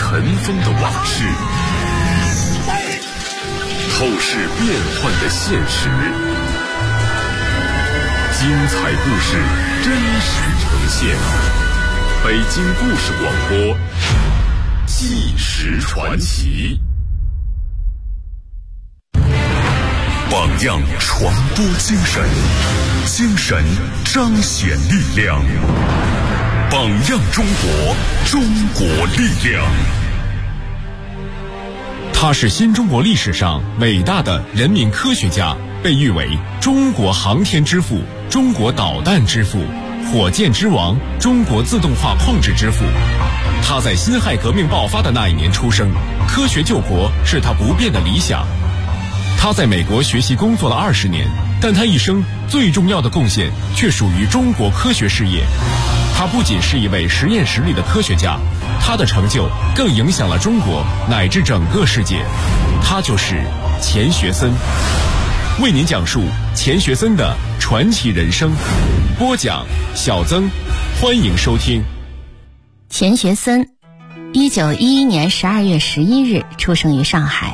尘封的往事，透视变幻的现实，精彩故事真实呈现。北京故事广播，纪实传奇。榜样传播精神，精神彰显力量。榜样中国，中国力量。他是新中国历史上伟大的人民科学家，被誉为中国航天之父、中国导弹之父、火箭之王、中国自动化控制之父。他在辛亥革命爆发的那一年出生，科学救国是他不变的理想。他在美国学习工作了20年，但他一生最重要的贡献却属于中国科学事业。他不仅是一位实验室里的科学家，他的成就更影响了中国乃至整个世界。他就是钱学森。为您讲述钱学森的传奇人生。播讲小曾，欢迎收听。 钱学森1911年12月11日出生于上海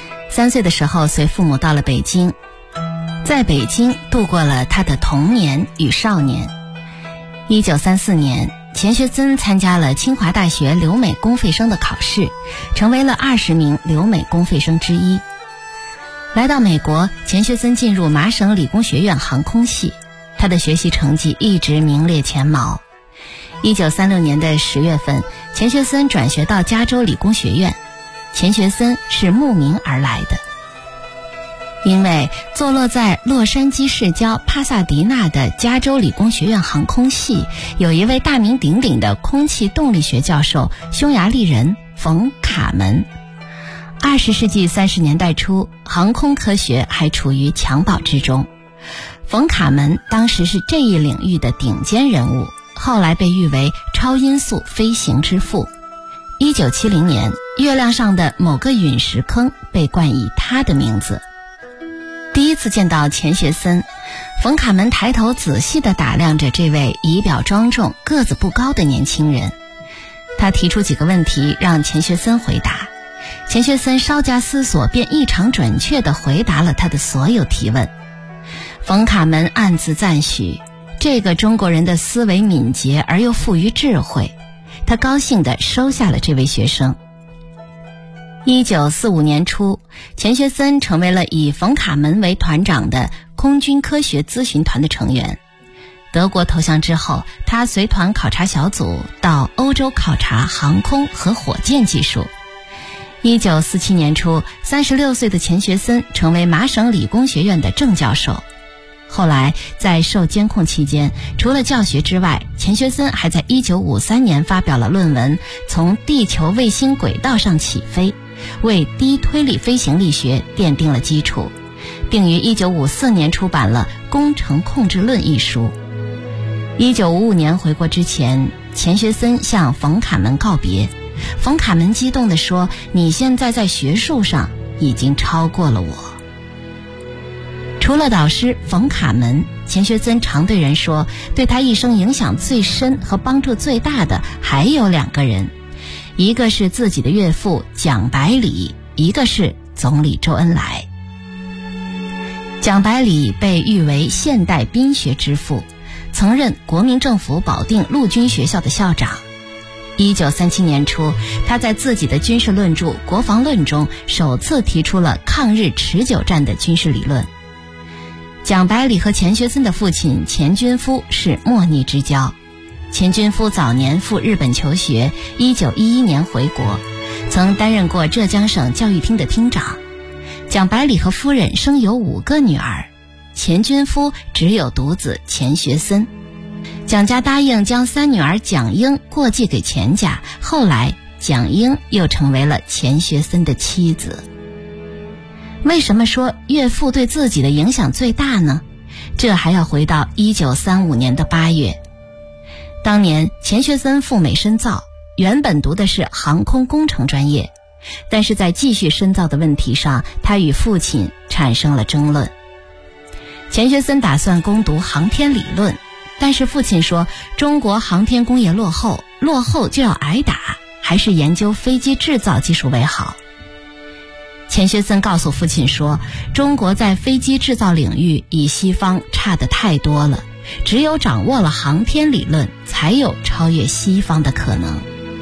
，3岁的时候随父母到了北京，在北京度过了他的童年与少年。1934年，钱学森参加了清华大学留美公费生的考试，成为了20名留美公费生之一。来到美国，钱学森进入麻省理工学院航空系，他的学习成绩一直名列前茅。1936年的10月份，钱学森转学到加州理工学院。钱学森是慕名而来的，因为坐落在洛杉矶市郊帕萨迪纳的加州理工学院航空系有一位大名鼎鼎的空气动力学教授，匈牙利人冯卡门。20世纪30年代初，航空科学还处于襁褓之中。冯卡门当时是这一领域的顶尖人物，后来被誉为超音速飞行之父。1970年，月亮上的某个陨石坑被冠以他的名字。第一次见到钱学森，冯卡门抬头仔细地打量着这位仪表庄重、个子不高的年轻人。他提出几个问题让钱学森回答，钱学森稍加思索便异常准确地回答了他的所有提问。冯卡门暗自赞许，这个中国人的思维敏捷而又富于智慧，他高兴地收下了这位学生。1945年初，钱学森成为了以冯卡门为团长的空军科学咨询团的成员。德国投降之后，他随团考察小组到欧洲考察航空和火箭技术。1947年初，36岁的钱学森成为麻省理工学院的正教授。后来在受监控期间，除了教学之外，钱学森还在1953年发表了论文《从地球卫星轨道上起飞》，为低推力飞行力学奠定了基础，并于1954年出版了《工程控制论》一书。1955年回国之前，钱学森向冯卡门告别。冯卡门激动地说：“你现在在学术上已经超过了我。”除了导师冯卡门，钱学森常对人说，对他一生影响最深和帮助最大的还有2个人，一个是自己的岳父蒋百里，一个是总理周恩来。蒋百里被誉为现代兵学之父，曾任国民政府保定陆军学校的校长。1937年初，他在自己的军事论著《国防论》中首次提出了抗日持久战的军事理论。蒋百里和钱学森的父亲钱军夫是莫逆之交。钱军夫早年赴日本求学，1911年回国，曾担任过浙江省教育厅的厅长。蒋百里和夫人生有5个女儿，钱军夫只有独子钱学森。蒋家答应将3女儿蒋英过继给钱家，后来蒋英又成为了钱学森的妻子。为什么说岳父对自己的影响最大呢？这还要回到1935年的8月。当年钱学森赴美深造，原本读的是航空工程专业，但是在继续深造的问题上，他与父亲产生了争论。钱学森打算攻读航天理论，但是父亲说中国航天工业落后就要挨打， 还是研究飞机制造技术为好？钱学森告诉父亲说，中国在飞机制造领域与西方差得太多了，只有掌握了航天理论，才有超越西方的可能。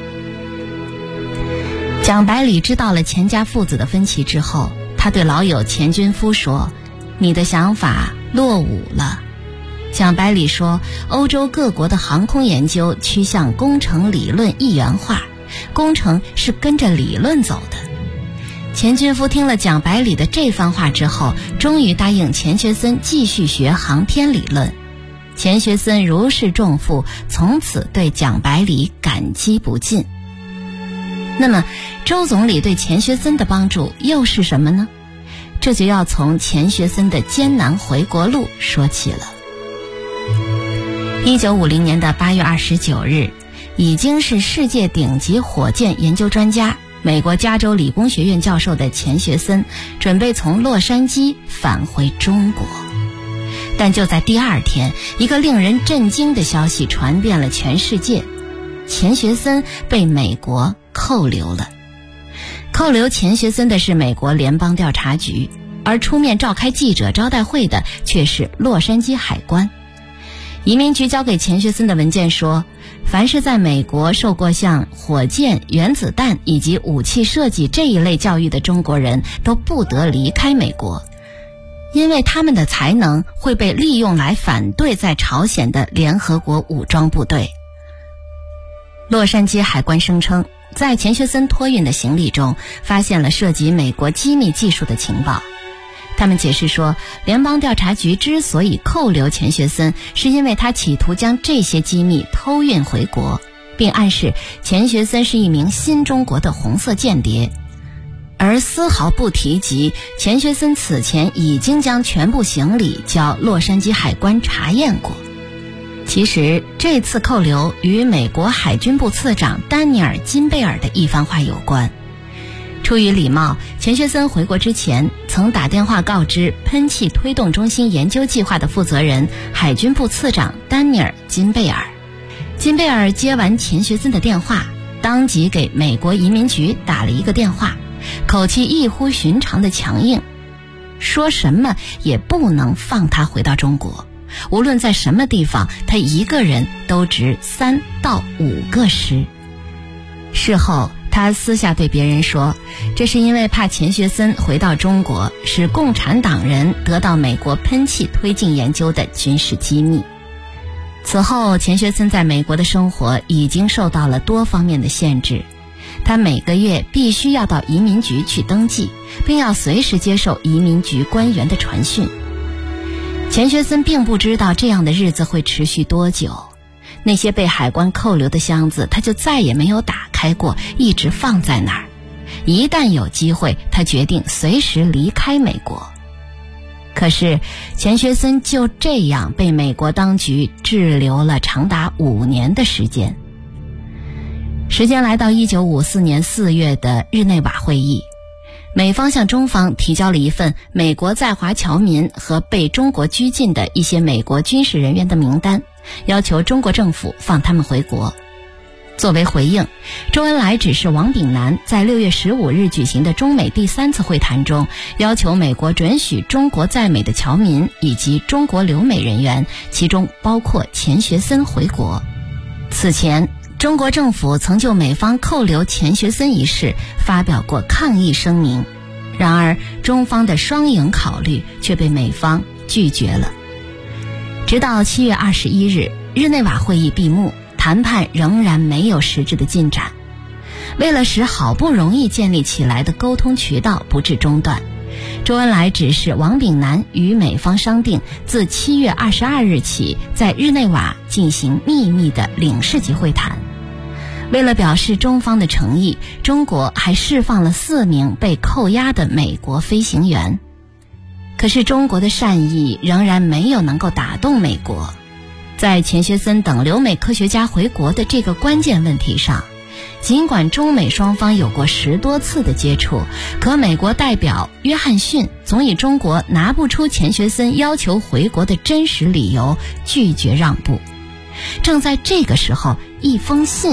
蒋百里知道了钱家父子的分歧之后，他对老友钱军夫说，你的想法落伍了。蒋百里说，欧洲各国的航空研究趋向工程理论一元化，工程是跟着理论走的。钱军夫听了蒋百里的这番话之后，终于答应钱学森继续学航天理论。钱学森如释重负，从此对蒋百里感激不尽。那么周总理对钱学森的帮助又是什么呢？这就要从钱学森的艰难回国路说起了。1950年的8月29日，已经是世界顶级火箭研究专家，美国加州理工学院教授的钱学森准备从洛杉矶返回中国。但就在第二天，一个令人震惊的消息传遍了全世界，钱学森被美国扣留了。扣留钱学森的是美国联邦调查局，而出面召开记者招待会的却是洛杉矶海关。移民局交给钱学森的文件说，凡是在美国受过像火箭、原子弹以及武器设计这一类教育的中国人都不得离开美国，因为他们的才能会被利用来反对在朝鲜的联合国武装部队。洛杉矶海关声称，在钱学森托运的行李中发现了涉及美国机密技术的情报。他们解释说，联邦调查局之所以扣留钱学森，是因为他企图将这些机密偷运回国，并暗示钱学森是一名新中国的红色间谍，而丝毫不提及钱学森此前已经将全部行李交洛杉矶海关查验过。其实这次扣留与美国海军部次长丹尼尔·金贝尔的一番话有关。出于礼貌，钱学森回国之前曾打电话告知喷气推动中心研究计划的负责人海军部次长丹尼尔·金贝尔。金贝尔接完钱学森的电话，当即给美国移民局打了一个电话，口气异乎寻常的强硬，说什么也不能放他回到中国，无论在什么地方，他一个人都值3到5个师。事后他私下对别人说，这是因为怕钱学森回到中国，使共产党人得到美国喷气推进研究的军事机密。此后，钱学森在美国的生活已经受到了多方面的限制，他每个月必须要到移民局去登记，并要随时接受移民局官员的传讯。钱学森并不知道这样的日子会持续多久，那些被海关扣留的箱子他就再也没有打开过，一直放在那儿。一旦有机会，他决定随时离开美国。可是钱学森就这样被美国当局滞留了长达5年的时间。时间来到1954年4月的日内瓦会议，美方向中方提交了一份美国在华侨民和被中国拘禁的一些美国军事人员的名单，要求中国政府放他们回国。作为回应，周恩来指示王炳南在6月15日举行的中美第3次会谈中，要求美国准许中国在美的侨民以及中国留美人员，其中包括钱学森回国。此前，中国政府曾就美方扣留钱学森一事发表过抗议声明，然而中方的双赢考虑却被美方拒绝了。直到7月21日，日内瓦会议闭幕，谈判仍然没有实质的进展。为了使好不容易建立起来的沟通渠道不致中断，周恩来指示王炳南与美方商定，自7月22日起在日内瓦进行秘密的领事级会谈。为了表示中方的诚意，中国还释放了4名被扣押的美国飞行员。可是中国的善意仍然没有能够打动美国。在钱学森等留美科学家回国的这个关键问题上，尽管中美双方有过10多次的接触，可美国代表约翰逊总以中国拿不出钱学森要求回国的真实理由，拒绝让步。正在这个时候，一封信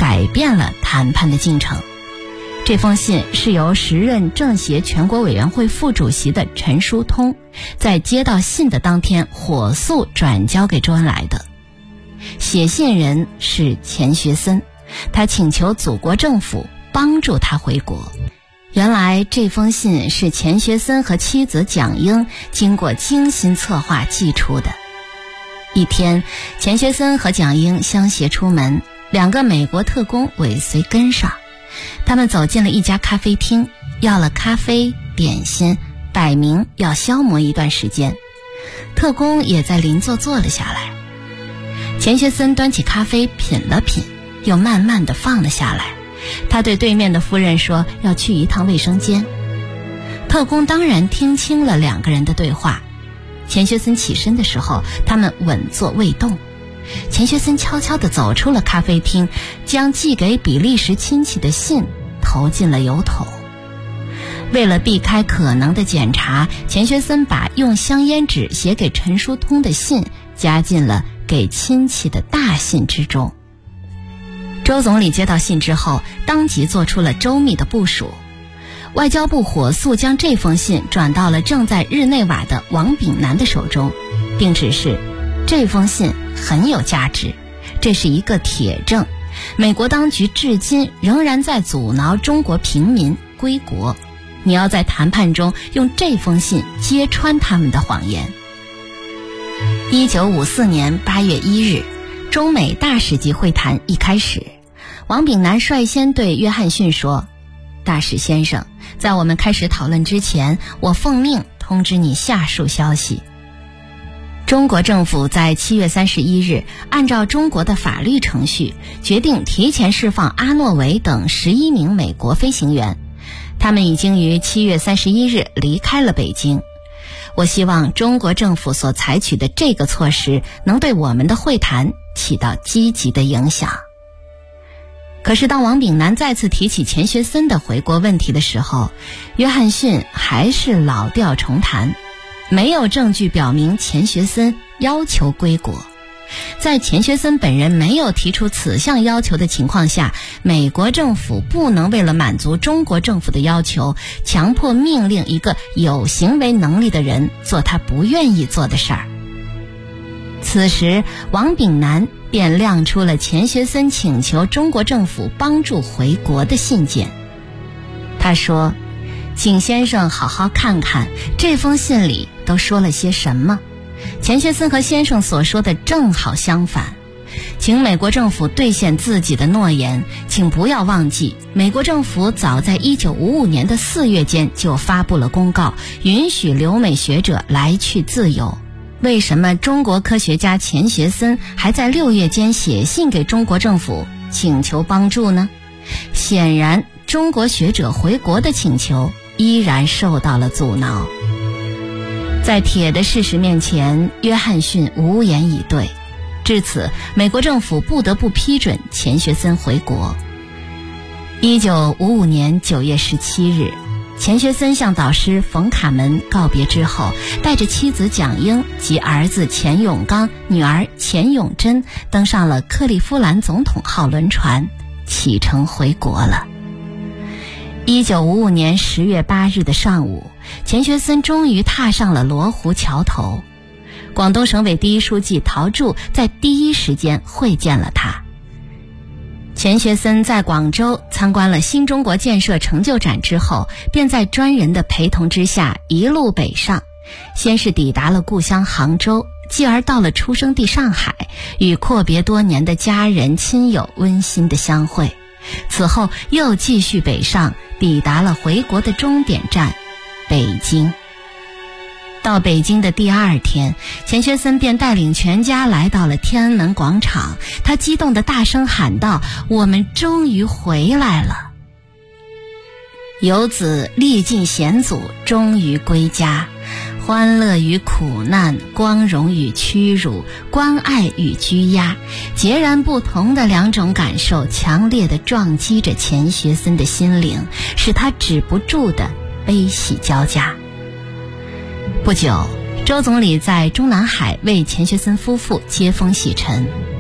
改变了谈判的进程。这封信是由时任政协全国委员会副主席的陈书通在接到信的当天火速转交给周恩来的。写信人是钱学森，他请求祖国政府帮助他回国。原来这封信是钱学森和妻子蒋英经过精心策划寄出的。一天，钱学森和蒋英相携出门，2个美国特工尾随跟上。他们走进了一家咖啡厅，要了咖啡、点心，摆明要消磨一段时间。特工也在邻座坐了下来。钱学森端起咖啡品了品，又慢慢地放了下来。他对对面的夫人说要去一趟卫生间。特工当然听清了2个人的对话。钱学森起身的时候，他们稳坐未动。钱学森悄悄地走出了咖啡厅，将寄给比利时亲戚的信投进了邮筒。为了避开可能的检查，钱学森把用香烟纸写给陈书通的信加进了给亲戚的大信之中。周总理接到信之后，当即做出了周密的部署。外交部火速将这封信转到了正在日内瓦的王炳南的手中，并指示这封信很有价值，这是一个铁证，美国当局至今仍然在阻挠中国平民归国，你要在谈判中用这封信揭穿他们的谎言。1954年8月1日，中美大使级会谈一开始，王炳南率先对约翰逊说：大使先生，在我们开始讨论之前，我奉命通知你下述消息。中国政府在7月31日按照中国的法律程序，决定提前释放阿诺维等11名美国飞行员，他们已经于7月31日离开了北京。我希望中国政府所采取的这个措施能对我们的会谈起到积极的影响。可是当王炳南再次提起钱学森的回国问题的时候，约翰逊还是老调重弹，没有证据表明钱学森要求归国。在钱学森本人没有提出此项要求的情况下，美国政府不能为了满足中国政府的要求，强迫命令一个有行为能力的人做他不愿意做的事儿。此时，王炳南便亮出了钱学森请求中国政府帮助回国的信件。他说：请先生好好看看这封信里都说了些什么。钱学森和先生所说的正好相反，请美国政府兑现自己的诺言。请不要忘记，美国政府早在1955年的4月间就发布了公告，允许留美学者来去自由。为什么中国科学家钱学森还在6月间写信给中国政府请求帮助呢？显然，中国学者回国的请求依然受到了阻挠。在铁的事实面前，约翰逊无言以对。至此，美国政府不得不批准钱学森回国。1955年9月17日，钱学森向导师冯卡门告别之后，带着妻子蒋英及儿子钱永刚、女儿钱永珍登上了克利夫兰总统号轮船，启程回国了。1955年10月8日的上午，钱学森终于踏上了罗湖桥头。广东省委第一书记陶铸在第一时间会见了他。钱学森在广州参观了新中国建设成就展之后，便在专人的陪同之下一路北上，先是抵达了故乡杭州，继而到了出生地上海，与阔别多年的家人亲友温馨的相会。此后又继续北上，抵达了回国的终点站北京。到北京的第2天，钱学森便带领全家来到了天安门广场，他激动地大声喊道：我们终于回来了！游子历尽险阻，终于归家。欢乐与苦难，光荣与屈辱，关爱与拘押，截然不同的2种感受强烈地撞击着钱学森的心灵，使他止不住的悲喜交加。不久，周总理在中南海为钱学森夫妇接风洗尘。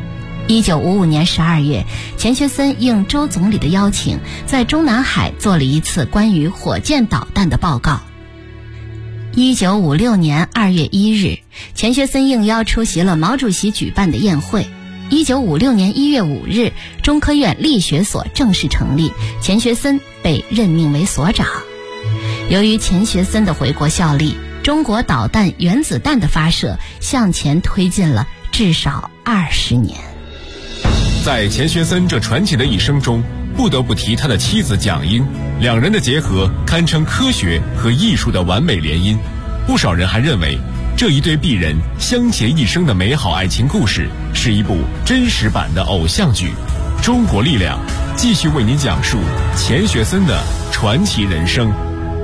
1955年12月，钱学森应周总理的邀请，在中南海做了一次关于火箭导弹的报告。1956年2月1日，钱学森应邀出席了毛主席举办的宴会。1956年1月5日，中科院力学所正式成立，钱学森被任命为所长。由于钱学森的回国效力，中国导弹原子弹的发射向前推进了至少20年。 在钱学森这传奇的一生中，不得不提他的妻子蒋英，两人的结合堪称科学和艺术的完美联姻。不少人还认为，这一对璧人相携一生的美好爱情故事是一部真实版的偶像剧。中国力量继续为您讲述钱学森的传奇人生。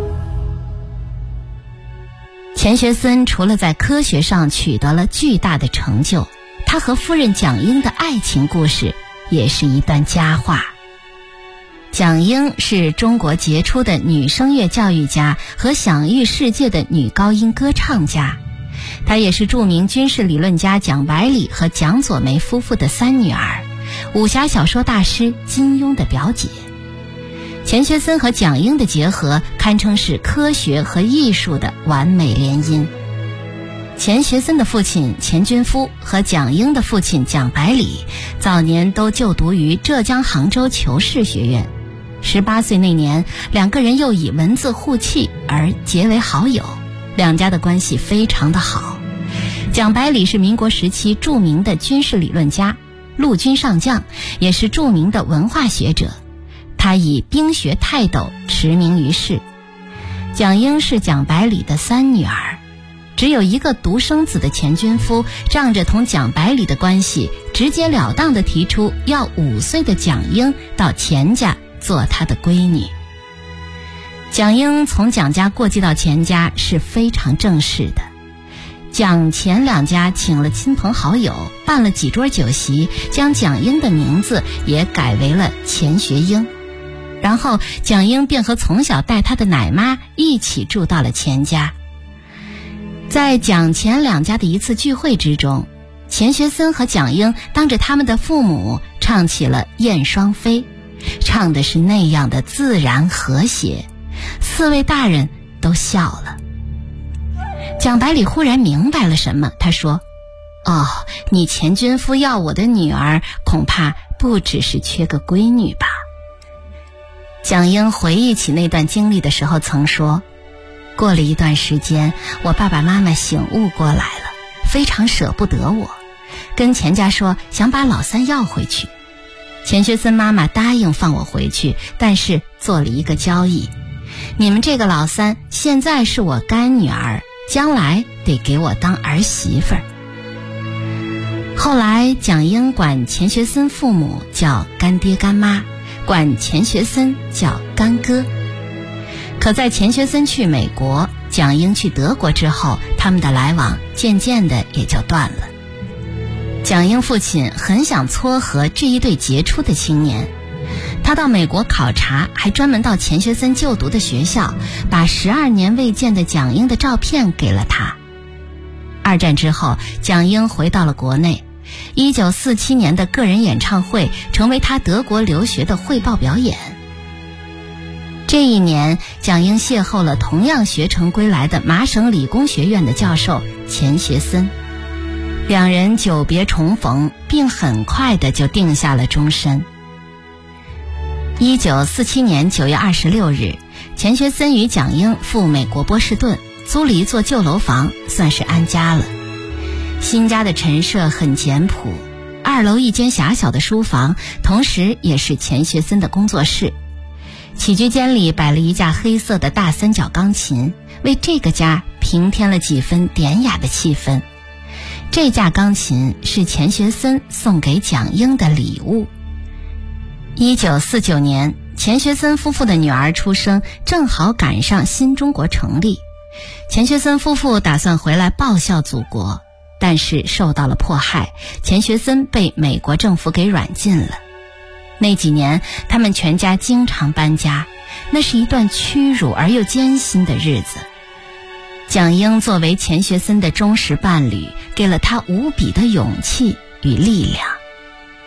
钱学森除了在科学上取得了巨大的成就，他和夫人蒋英的爱情故事也是一段佳话。蒋英是中国杰出的女声乐教育家和享誉世界的女高音歌唱家，她也是著名军事理论家蒋百里和蒋左梅夫妇的三女儿，武侠小说大师金庸的表姐。钱学森和蒋英的结合堪称是科学和艺术的完美联姻。钱学森的父亲钱均夫和蒋英的父亲蒋百里早年都就读于浙江杭州求是学院。18岁那年，两个人又以文字互契而结为好友，两家的关系非常的好。蒋百里是民国时期著名的军事理论家，陆军上将，也是著名的文化学者，他以兵学泰斗驰名于世。蒋英是蒋百里的三女儿，只有一个独生子的钱均夫仗着同蒋百里的关系，直截了当地提出要5岁的蒋英到钱家做他的闺女。蒋英从蒋家过继到钱家是非常正式的，蒋钱两家请了亲朋好友，办了几桌酒席，将蒋英的名字也改为了钱学英。然后蒋英便和从小带他的奶妈一起住到了钱家。在蒋钱两家的一次聚会之中，钱学森和蒋英当着他们的父母唱起了《燕双飞》，唱的是那样的自然和谐，4位大人都笑了。蒋百里忽然明白了什么，他说：你钱均夫要我的女儿，恐怕不只是缺个闺女吧。蒋英回忆起那段经历的时候曾说，过了一段时间，我爸爸妈妈醒悟过来了，非常舍不得我，跟钱家说想把老三要回去。钱学森妈妈答应放我回去，但是做了一个交易，你们这个老三现在是我干女儿，将来得给我当儿媳妇儿。后来蒋英管钱学森父母叫干爹干妈，管钱学森叫干哥。可在钱学森去美国，蒋英去德国之后，他们的来往渐渐的也就断了。蒋英父亲很想撮合这一对杰出的青年，他到美国考察，还专门到钱学森就读的学校，把12年未见的蒋英的照片给了他。2战之后，蒋英回到了国内，1947年的个人演唱会成为他德国留学的汇报表演。这一年，蒋英邂逅了同样学成归来的麻省理工学院的教授钱学森，两人久别重逢，并很快的就定下了终身。1947年9月26日，钱学森与蒋英赴美国波士顿，租了一座旧楼房，算是安家了。新家的陈设很简朴，2楼一间狭小的书房，同时也是钱学森的工作室。起居间里摆了一架黑色的大3角钢琴，为这个家平添了几分典雅的气氛。这架钢琴是钱学森送给蒋英的礼物。1949年，钱学森夫妇的女儿出生，正好赶上新中国成立。钱学森夫妇打算回来报效祖国，但是受到了迫害，钱学森被美国政府给软禁了。那几年，他们全家经常搬家，那是一段屈辱而又艰辛的日子。蒋英作为钱学森的忠实伴侣，给了他无比的勇气与力量。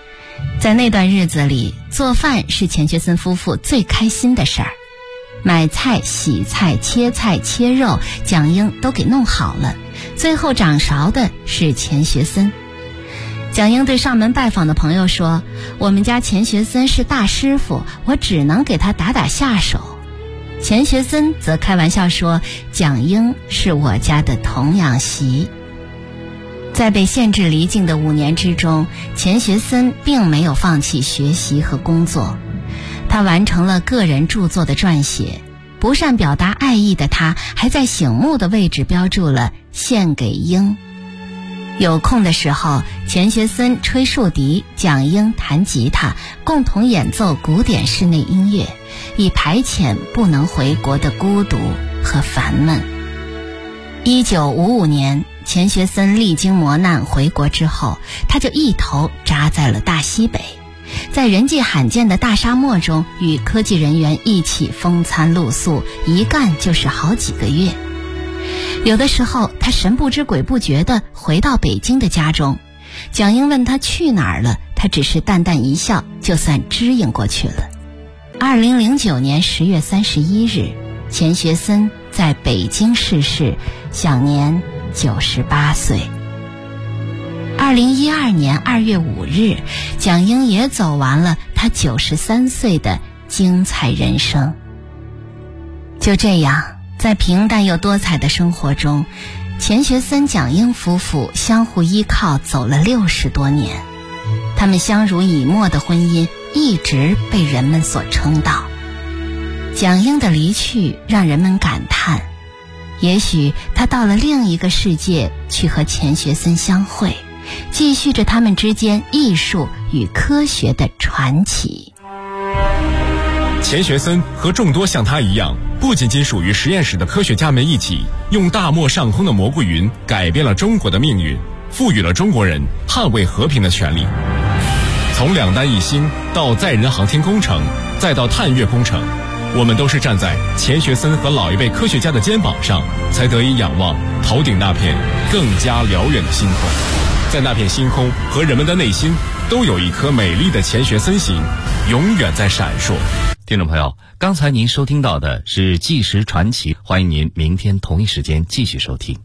在那段日子里，做饭是钱学森夫妇最开心的事儿。买菜、洗菜、切菜、切肉，蒋英都给弄好了，最后掌勺的是钱学森。蒋英对上门拜访的朋友说，我们家钱学森是大师傅，我只能给他打打下手。钱学森则开玩笑说，蒋英是我家的童养媳。在被限制离境的5年之中，钱学森并没有放弃学习和工作。他完成了个人著作的撰写，不善表达爱意的他还在醒目的位置标注了献给英。有空的时候，钱学森吹竖笛，蒋英弹吉他，共同演奏古典室内音乐，以排遣不能回国的孤独和烦闷。1955年，钱学森历经磨难回国之后，他就一头扎在了大西北，在人迹罕见的大沙漠中与科技人员一起风餐露宿，一干就是好几个月。有的时候他神不知鬼不觉地回到北京的家中，蒋英问他去哪儿了，他只是淡淡一笑，就算支应过去了。2009年10月31日，钱学森在北京逝世，享年98岁。2012年2月5日，蒋英也走完了他93岁的精彩人生。就这样，在平淡又多彩的生活中，钱学森、蒋英夫妇相互依靠走了60多年，他们相濡以沫的婚姻一直被人们所称道。蒋英的离去让人们感叹，也许他到了另一个世界去和钱学森相会，继续着他们之间艺术与科学的传奇。 钱学森和众多像他一样不仅仅属于实验室的科学家们一起，用大漠上空的蘑菇云改变了中国的命运，赋予了中国人捍卫和平的权利。从2弹1星到载人航天工程，再到探月工程，我们都是站在钱学森和老一辈科学家的肩膀上，才得以仰望头顶那片更加辽远的星空。在那片星空和人们的内心，都有一颗美丽的钱学森心，永远在闪烁。 听众朋友，刚才您收听到的是《纪实传奇》，欢迎您明天同一时间继续收听。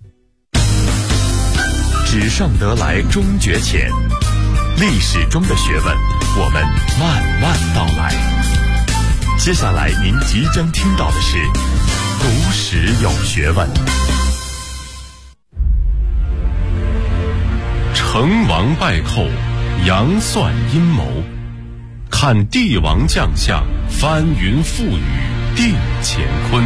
纸上得来终觉浅，历史中的学问，我们慢慢道来。接下来您即将听到的是读史有学问。成王败寇，杨算阴谋，看帝王将相，翻云覆雨定乾坤。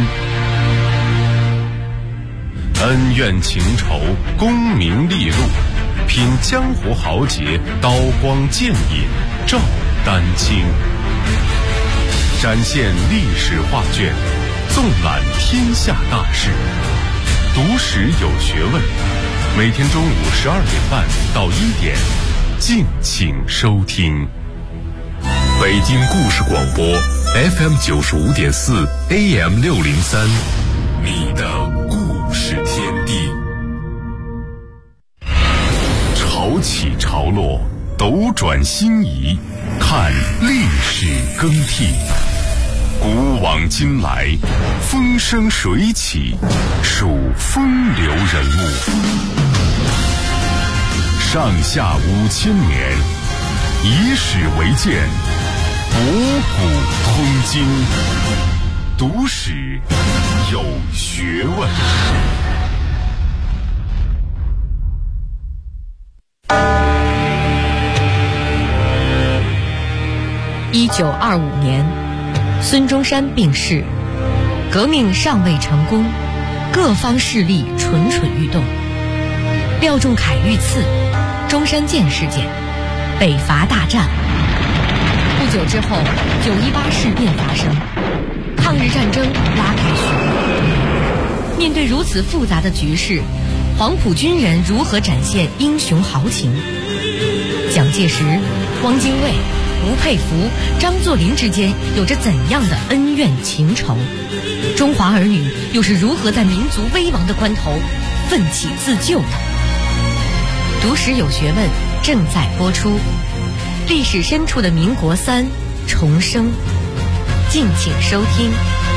恩怨情仇，功名利禄，品江湖豪杰，刀光剑影照丹青。展现历史画卷，纵览天下大事，读史有学问。每天中午12点半到1点，敬请收听。北京故事广播 FM 95.4 AM 603，你的故事天地。潮起潮落，斗转星移，看历史更替。古往今来，风生水起，数风流人物。上下5000年，以史为鉴，博古通今，读史有学问。 1925年，孙中山病逝，革命尚未成功，各方势力蠢蠢欲动。廖仲恺遇刺，中山舰事件，北伐大战。不久之后，918事变发生，抗日战争拉开序幕。面对如此复杂的局势，黄埔军人如何展现英雄豪情？蒋介石、汪精卫、吴佩孚、张作霖之间有着怎样的恩怨情仇？中华儿女又是如何在民族危亡的关头奋起自救的？读史有学问正在播出， 历史深处的民国3重生，敬请收听。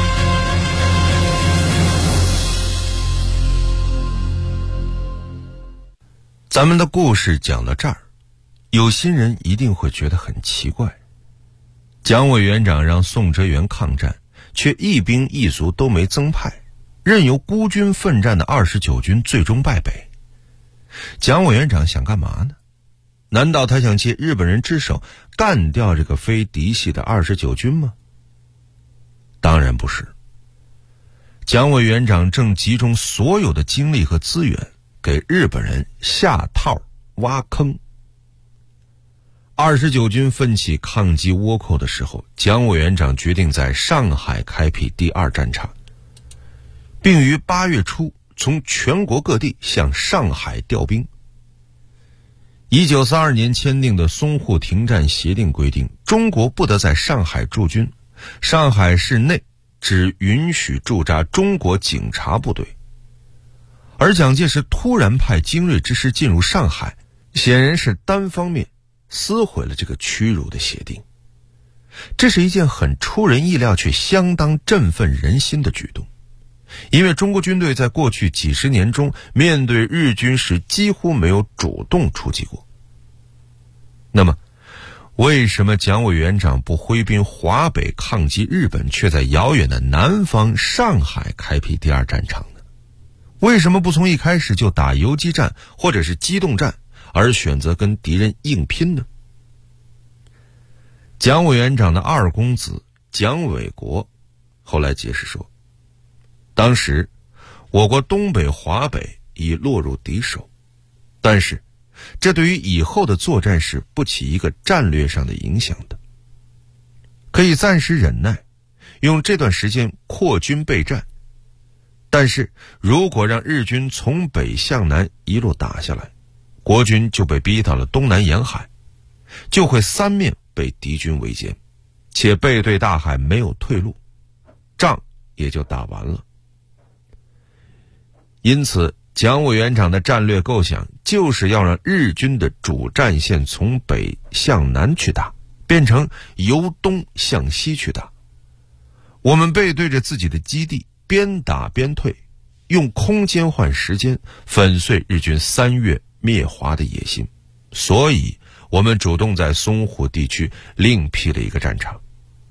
咱们的故事讲到这儿，有心人一定会觉得很奇怪。蒋委员长让宋哲元抗战，却一兵一卒都没增派，任由孤军奋战的29军最终败北。蒋委员长想干嘛呢？难道他想借日本人之手干掉这个非嫡系的29军吗？当然不是。蒋委员长正集中所有的精力和资源给日本人下套挖坑。29军奋起抗击倭寇的时候，蒋委员长决定在上海开辟第2战场，并于8月初从全国各地向上海调兵。1942年签订的淞沪停战协定规定，中国不得在上海驻军，上海市内只允许驻扎中国警察部队。而蒋介石突然派精锐之师进入上海，显然是单方面撕毁了这个屈辱的协定。这是一件很出人意料却相当振奋人心的举动，因为中国军队在过去几十年中面对日军时几乎没有主动出击过。那么为什么蒋委员长不挥兵华北抗击日本，却在遥远的南方上海开辟第2战场呢？为什么不从一开始就打游击战或者是机动战，而选择跟敌人硬拼呢？蒋委员长的二公子蒋纬国后来解释说，当时我国东北、华北已落入敌手，但是这对于以后的作战是不起一个战略上的影响的，可以暂时忍耐，用这段时间扩军备战。但是如果让日军从北向南一路打下来，国军就被逼到了东南沿海，就会三面被敌军围歼，且背对大海，没有退路，仗也就打完了。因此蒋委员长的战略构想就是要让日军的主战线从北向南去打，变成由东向西去打。我们背对着自己的基地，边打边退，用空间换时间，粉碎日军3月灭华的野心。所以我们主动在淞沪地区另辟了一个战场。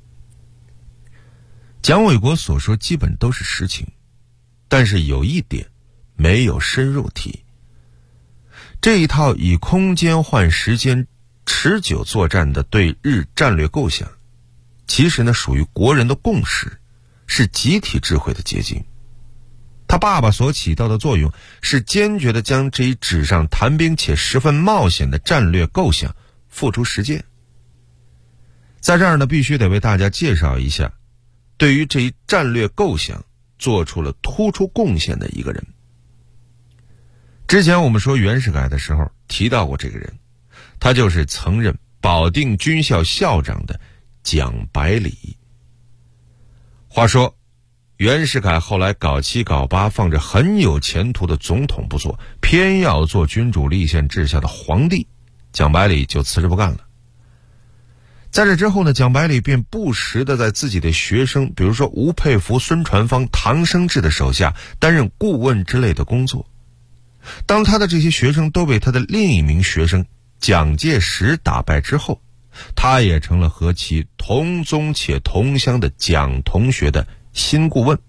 蒋纬国所说基本都是实情，但是有一点没有深入提。这一套以空间换时间持久作战的对日战略构想，其实呢属于国人的共识，是集体智慧的结晶。他爸爸所起到的作用是坚决地将这一纸上谈兵且十分冒险的战略构想付诸实践。在这儿呢，必须得为大家介绍一下对于这一战略构想做出了突出贡献的一个人。之前我们说袁世凯的时候提到过这个人，他就是曾任保定军校校长的蒋百里。话说袁世凯后来搞7搞8，放着很有前途的总统不做，偏要做君主立宪治下的皇帝，蒋百里就辞职不干了。在这之后呢，蒋百里便不时地在自己的学生，比如说吴佩孚、孙传芳、唐生智的手下担任顾问之类的工作。当他的这些学生都被他的另一名学生蒋介石打败之后，他也成了和其同宗且同乡的蒋同学的新顾问。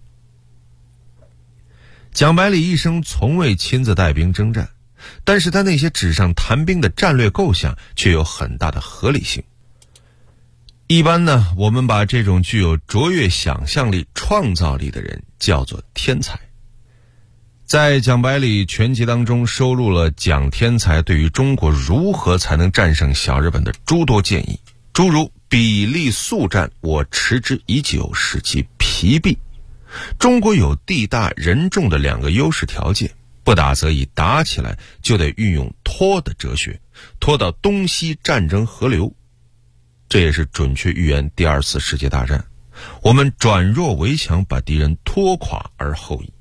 蒋百里一生从未亲自带兵征战，但是他那些纸上谈兵的战略构想却有很大的合理性。一般呢，我们把这种具有卓越想象力、创造力的人叫做天才。在蒋百里全集当中收录了蒋天才对于中国如何才能战胜小日本的诸多建议，诸如比例速战我持之以久，使其疲弊。中国有地大人众的2个优势条件，不打则已，打起来就得运用拖的哲学，拖到东西战争河流。这也是准确预言第2次世界大战，我们转弱为强，把敌人拖垮而后已。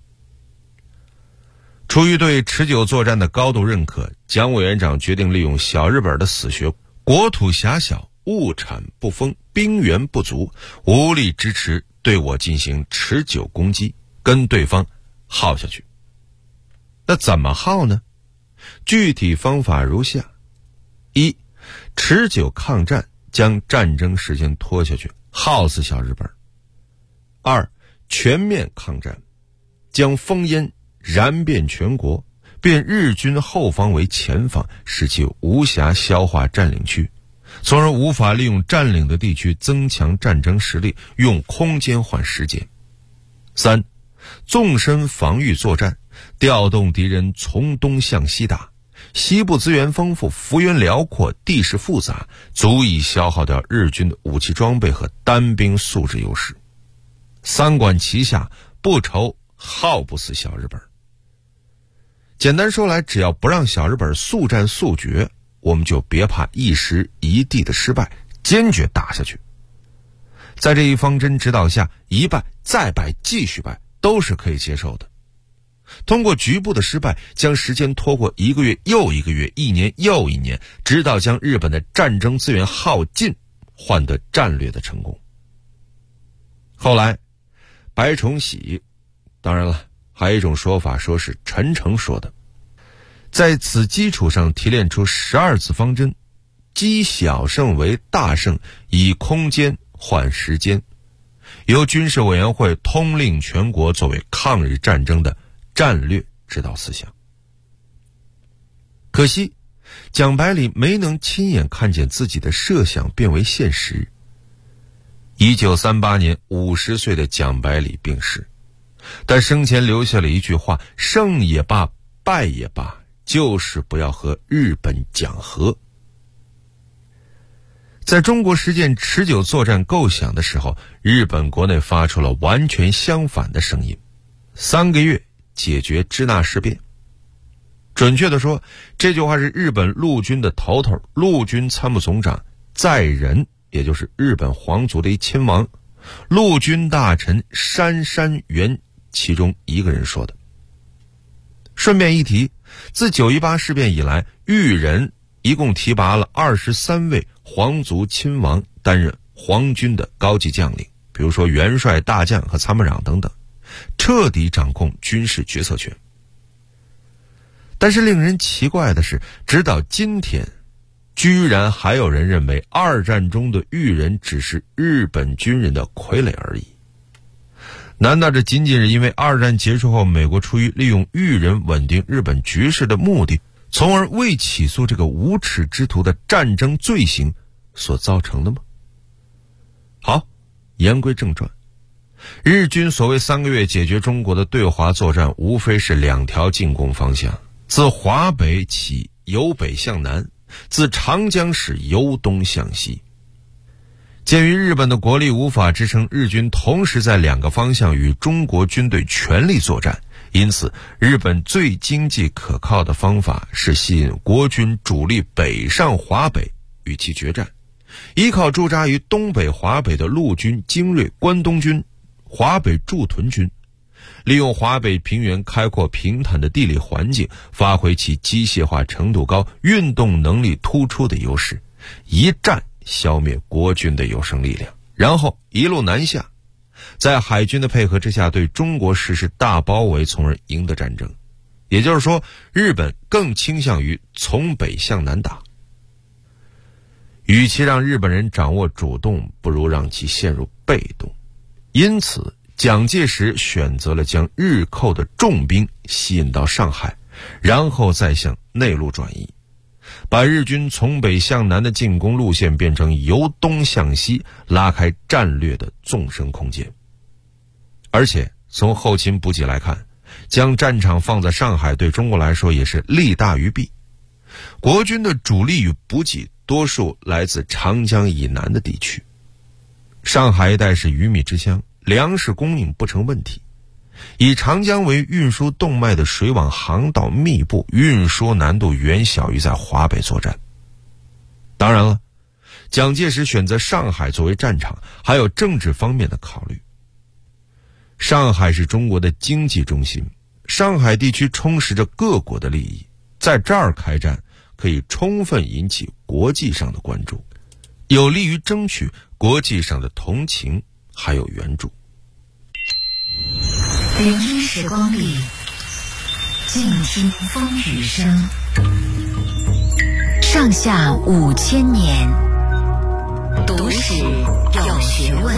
出于对持久作战的高度认可，蒋委员长决定利用小日本的死穴， 国土狭小，物产不丰，兵源不足，无力支持对我进行持久攻击，跟对方耗下去。那怎么耗呢？具体方法如下：一、持久抗战，将战争时间拖下去，耗死小日本；二、全面抗战，将烽烟燃遍全国，变日军后方为前方，使其无暇消化占领区，从而无法利用占领的地区增强战争实力，用空间换时间。三、纵深防御作战，调动敌人从东向西打，西部资源丰富，幅员辽阔，地势复杂，足以消耗掉日军的武器装备和单兵素质优势。三管齐下，不愁耗不死小日本。简单说来，只要不让小日本速战速决，我们就别怕一时一地的失败，坚决打下去。在这一方针指导下，一败再败继续败都是可以接受的。通过局部的失败，将时间拖过1个月又1个月，1年又1年，直到将日本的战争资源耗尽，换得战略的成功。后来白崇禧，当然了，还有一种说法说是陈诚说的，在此基础上提炼出12字方针，积小胜为大胜，以空间换时间，由军事委员会通令全国作为抗日战争的战略指导思想。可惜蒋百里没能亲眼看见自己的设想变为现实。1938年50岁的蒋百里病逝，但生前留下了一句话：胜也罢，败也罢，就是不要和日本讲和。在中国实践持久作战构想的时候，日本国内发出了完全相反的声音：3个月解决支那事变。准确地说，这句话是日本陆军的头头，陆军参谋总长在仁，也就是日本皇族的一亲王，陆军大臣杉山元其中一个人说的。顺便一提，自918事变以来，裕仁一共提拔了23位皇族亲王担任皇军的高级将领，比如说元帅、大将和参谋长等等，彻底掌控军事决策权。但是令人奇怪的是，直到今天，居然还有人认为二战中的裕仁只是日本军人的傀儡而已。难道这仅仅是因为二战结束后，美国出于利用裕仁稳定日本局势的目的，从而未起诉这个无耻之徒的战争罪行所造成的吗？好，言归正传，日军所谓3个月解决中国的对华作战，无非是2条进攻方向：自华北起由北向南，自长江始由东向西。鉴于日本的国力无法支撑日军同时在2个方向与中国军队全力作战，因此日本最经济可靠的方法是吸引国军主力北上华北与其决战，依靠驻扎于东北华北的陆军精锐关东军、华北驻屯军，利用华北平原开阔平坦的地理环境，发挥其机械化程度高、运动能力突出的优势，一战消灭国军的有生力量，然后一路南下，在海军的配合之下对中国实施大包围，从而赢得战争。也就是说，日本更倾向于从北向南打。与其让日本人掌握主动，不如让其陷入被动。因此蒋介石选择了将日寇的重兵吸引到上海，然后再向内陆转移，把日军从北向南的进攻路线变成由东向西，拉开战略的纵深空间。而且从后勤补给来看，将战场放在上海对中国来说也是利大于弊。国军的主力与补给多数来自长江以南的地区，上海一带是鱼米之乡，粮食供应不成问题。以长江为运输动脉的水网航道密布，运输难度远小于在华北作战。当然了，蒋介石选择上海作为战场，还有政治方面的考虑。上海是中国的经济中心，上海地区充实着各国的利益，在这儿开战可以充分引起国际上的关注，有利于争取国际上的同情还有援助。 聆听时光里，静听风雨声。上下5000年，读史有学问。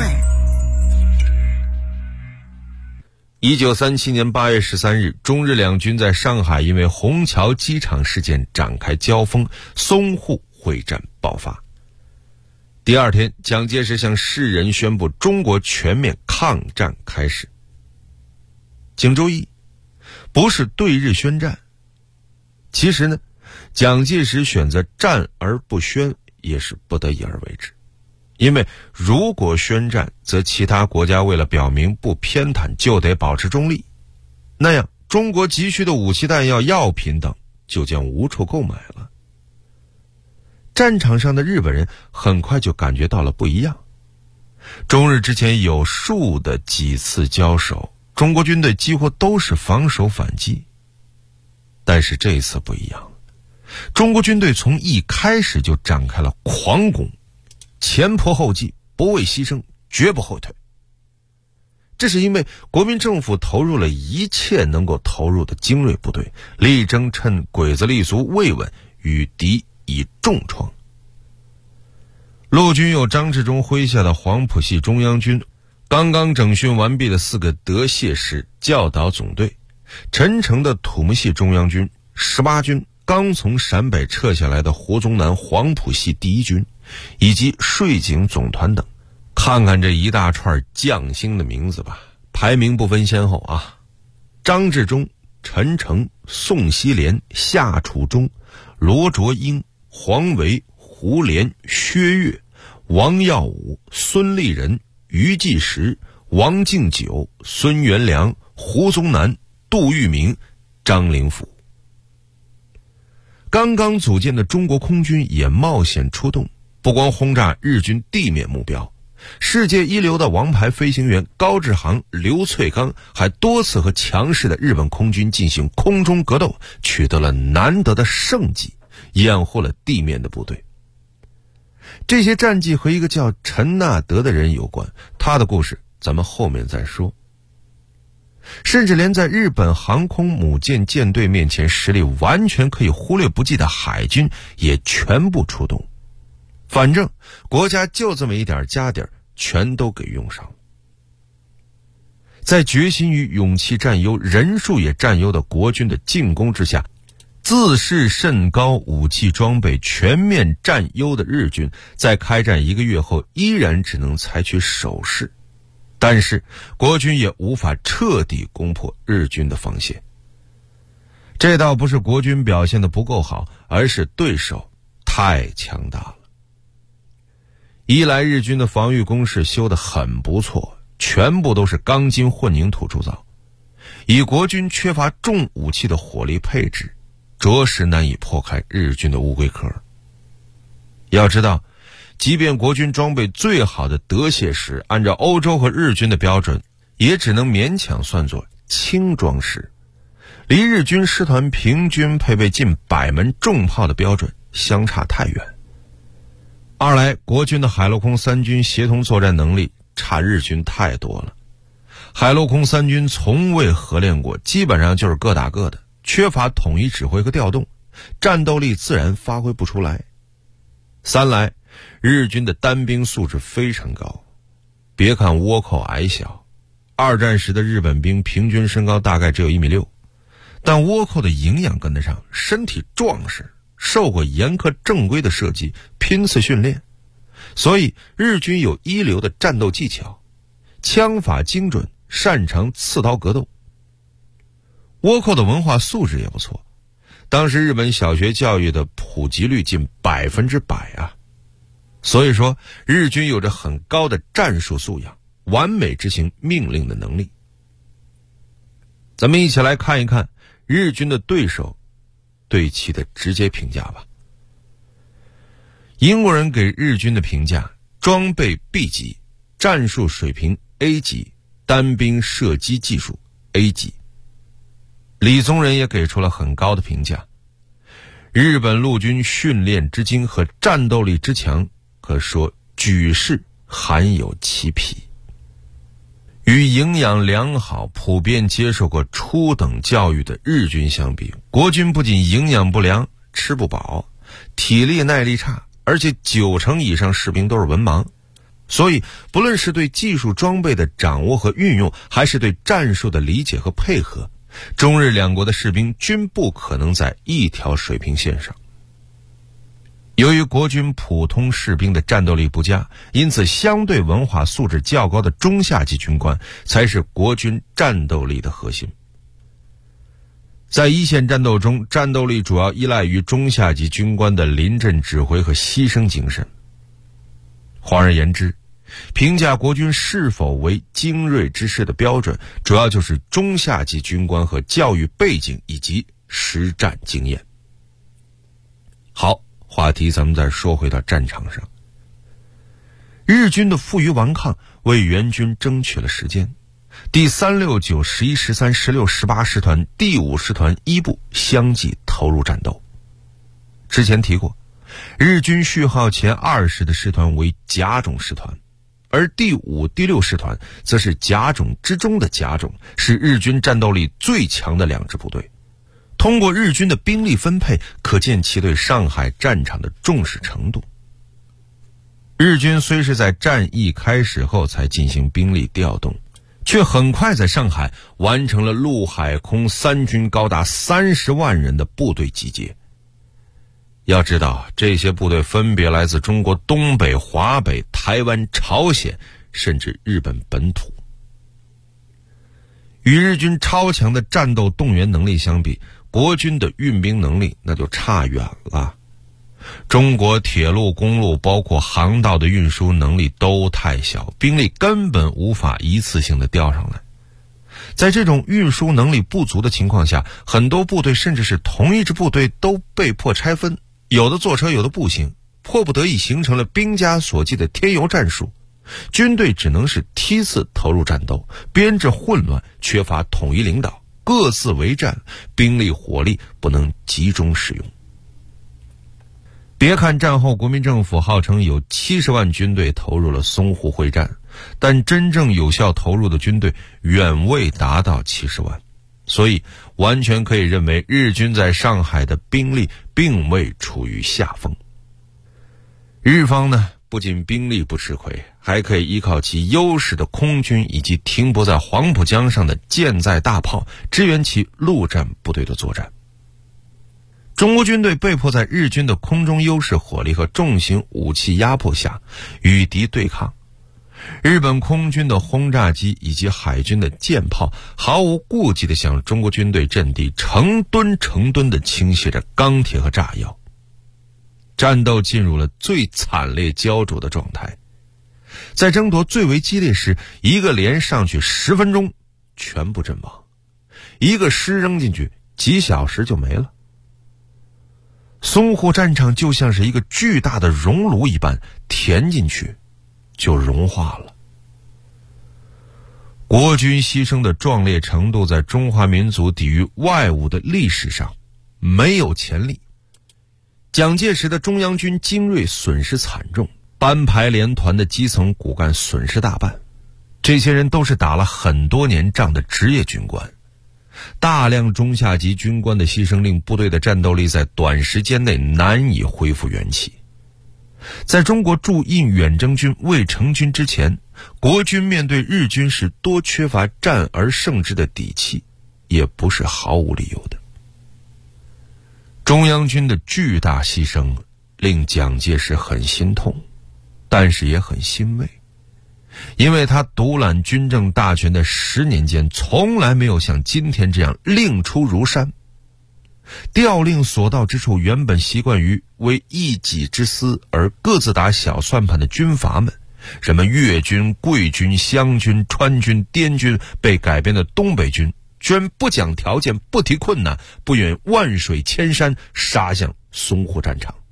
1937年8月13日，中日两军在上海因为虹桥机场事件展开交锋，淞沪会战爆发。第二天，蒋介石向世人宣布中国全面抗战开始。请注意，不是对日宣战。其实呢，蒋介石选择战而不宣也是不得已而为之。因为如果宣战，则其他国家为了表明不偏袒就得保持中立，那样中国急需的武器弹药、药品等就将无处购买了。战场上的日本人很快就感觉到了不一样。中日之前有数的几次交手，中国军队几乎都是防守反击，但是这一次不一样，中国军队从一开始就展开了狂攻，前仆后继，不畏牺牲，绝不后退。这是因为国民政府投入了一切能够投入的精锐部队，力争趁鬼子立足未稳，与敌以重创。陆军有张治中麾下的黄埔系中央军，刚刚整训完毕的4个德械师教导总队，陈诚的土木系中央军18军，刚从陕北撤下来的胡宗南黄埔系第1军，以及税警总团等。看看这一大串将星的名字吧，排名不分先后啊。张治中、陈诚、宋希濂、夏楚中、罗卓英、黄维、胡琏、薛岳、王耀武、孙立人、于继时、王敬久、孙元良、胡宗南、杜聿明、张灵甫。刚刚组建的中国空军也冒险出动，不光轰炸日军地面目标，世界一流的王牌飞行员高志航、刘粹刚还多次和强势的日本空军进行空中格斗，取得了难得的胜绩，掩护了地面的部队。这些战绩和一个叫陈纳德的人有关，他的故事咱们后面再说。甚至连在日本航空母舰舰队面前实力完全可以忽略不计的海军也全部出动，反正国家就这么一点家底儿，全都给用上了。在决心与勇气占优、人数也占优的国军的进攻之下，自视甚高、武器装备全面占优的日军，在开战1个月后依然只能采取守势，但是国军也无法彻底攻破日军的防线。这倒不是国军表现得不够好，而是对手太强大了。一来日军的防御工事修得很不错，全部都是钢筋混凝土铸造，以国军缺乏重武器的火力配置，着实难以破开日军的乌龟壳。要知道，即便国军装备最好的德械师，按照欧洲和日军的标准，也只能勉强算作轻装师，离日军师团平均配备近100门重炮的标准相差太远。二来，国军的海陆空3军协同作战能力差日军太多了，海陆空3军从未合练过，基本上就是各打各的，缺乏统一指挥和调动，战斗力自然发挥不出来。三来，日军的单兵素质非常高，别看倭寇矮小，二战时的日本兵平均身高大概只有1.6米，但倭寇的营养跟得上，身体壮实，受过严苛正规的设计，拼刺训练，所以日军有一流的战斗技巧，枪法精准，擅长刺刀格斗。倭寇的文化素质也不错，当时日本小学教育的普及率近100%啊，所以说日军有着很高的战术素养，完美执行命令的能力。咱们一起来看一看日军的对手对其的直接评价吧。英国人给日军的评价：装备 B 级，战术水平 A 级，单兵射击技术 A 级。李宗仁也给出了很高的评价： 日本陆军训练之精和战斗力之强，可说举世罕有其匹。与营养良好、普遍接受过初等教育的日军相比，国军不仅营养不良、吃不饱，体力耐力差，而且90%以上士兵都是文盲。所以不论是对技术装备的掌握和运用，还是对战术的理解和配合，中日两国的士兵均不可能在一条水平线上。由于国军普通士兵的战斗力不佳，因此相对文化素质较高的中下级军官才是国军战斗力的核心。在一线战斗中，战斗力主要依赖于中下级军官的临阵指挥和牺牲精神。换而言之，评价国军是否为精锐之师的标准，主要就是中下级军官和教育背景以及实战经验。好，话题咱们再说回到战场上。日军的负隅顽抗为援军争取了时间。第369、11、13、16、18师团第5师团一部相继投入战斗。之前提过，日军序号前20的师团为甲种师团，而第5、第6师团则是甲种之中的甲种，是日军战斗力最强的2支部队。通过日军的兵力分配，可见其对上海战场的重视程度。日军虽是在战役开始后才进行兵力调动，却很快在上海完成了陆海空3军高达30万人的部队集结。要知道，这些部队分别来自中国东北、华北、台湾、朝鲜，甚至日本本土。与日军超强的战斗动员能力相比，国军的运兵能力那就差远了。中国铁路、公路包括航道的运输能力都太小，兵力根本无法一次性的调上来。在这种运输能力不足的情况下，很多部队甚至是同一支部队都被迫拆分，有的坐车，有的步行，迫不得已形成了兵家所忌的添油战术。军队只能是梯次投入战斗，编制混乱，缺乏统一领导，各自为战，兵力火力不能集中使用。别看战后国民政府号称有70万军队投入了淞沪会战，但真正有效投入的军队远未达到70万，所以完全可以认为日军在上海的兵力并未处于下风。日方呢，不仅兵力不吃亏，还可以依靠其优势的空军以及停泊在黄浦江上的舰载大炮支援其陆战部队的作战。中国军队被迫在日军的空中优势火力和重型武器压迫下与敌对抗。日本空军的轰炸机以及海军的舰炮毫无顾忌地向中国军队阵地成吨成吨地倾泻着钢铁和炸药。战斗进入了最惨烈焦灼的状态。在争夺最为激烈时，一个连上去10分钟全部阵亡，一个师扔进去几小时就没了。淞沪战场就像是一个巨大的熔炉一般，填进去就融化了。国军牺牲的壮烈程度在中华民族抵御外侮的历史上没有前例。蒋介石的中央军精锐损失惨重，班排连团的基层骨干损失大半。这些人都是打了很多年仗的职业军官，大量中下级军官的牺牲令部队的战斗力在短时间内难以恢复元气。在中国驻印远征军未成军之前，国军面对日军是多缺乏战而胜之的底气，也不是毫无理由的。中央军的巨大牺牲令蒋介石很心痛，但是也很欣慰，因为他独揽军政大权的10年间，从来没有像今天这样令出如山。调令所到之处，原本习惯于为一己之私而各自打小算盘的军阀们，什么粤军、桂军、湘军、川军、滇军，被改编的东北军，居然不讲条件，不提困难，不远万水千山杀向淞沪战场。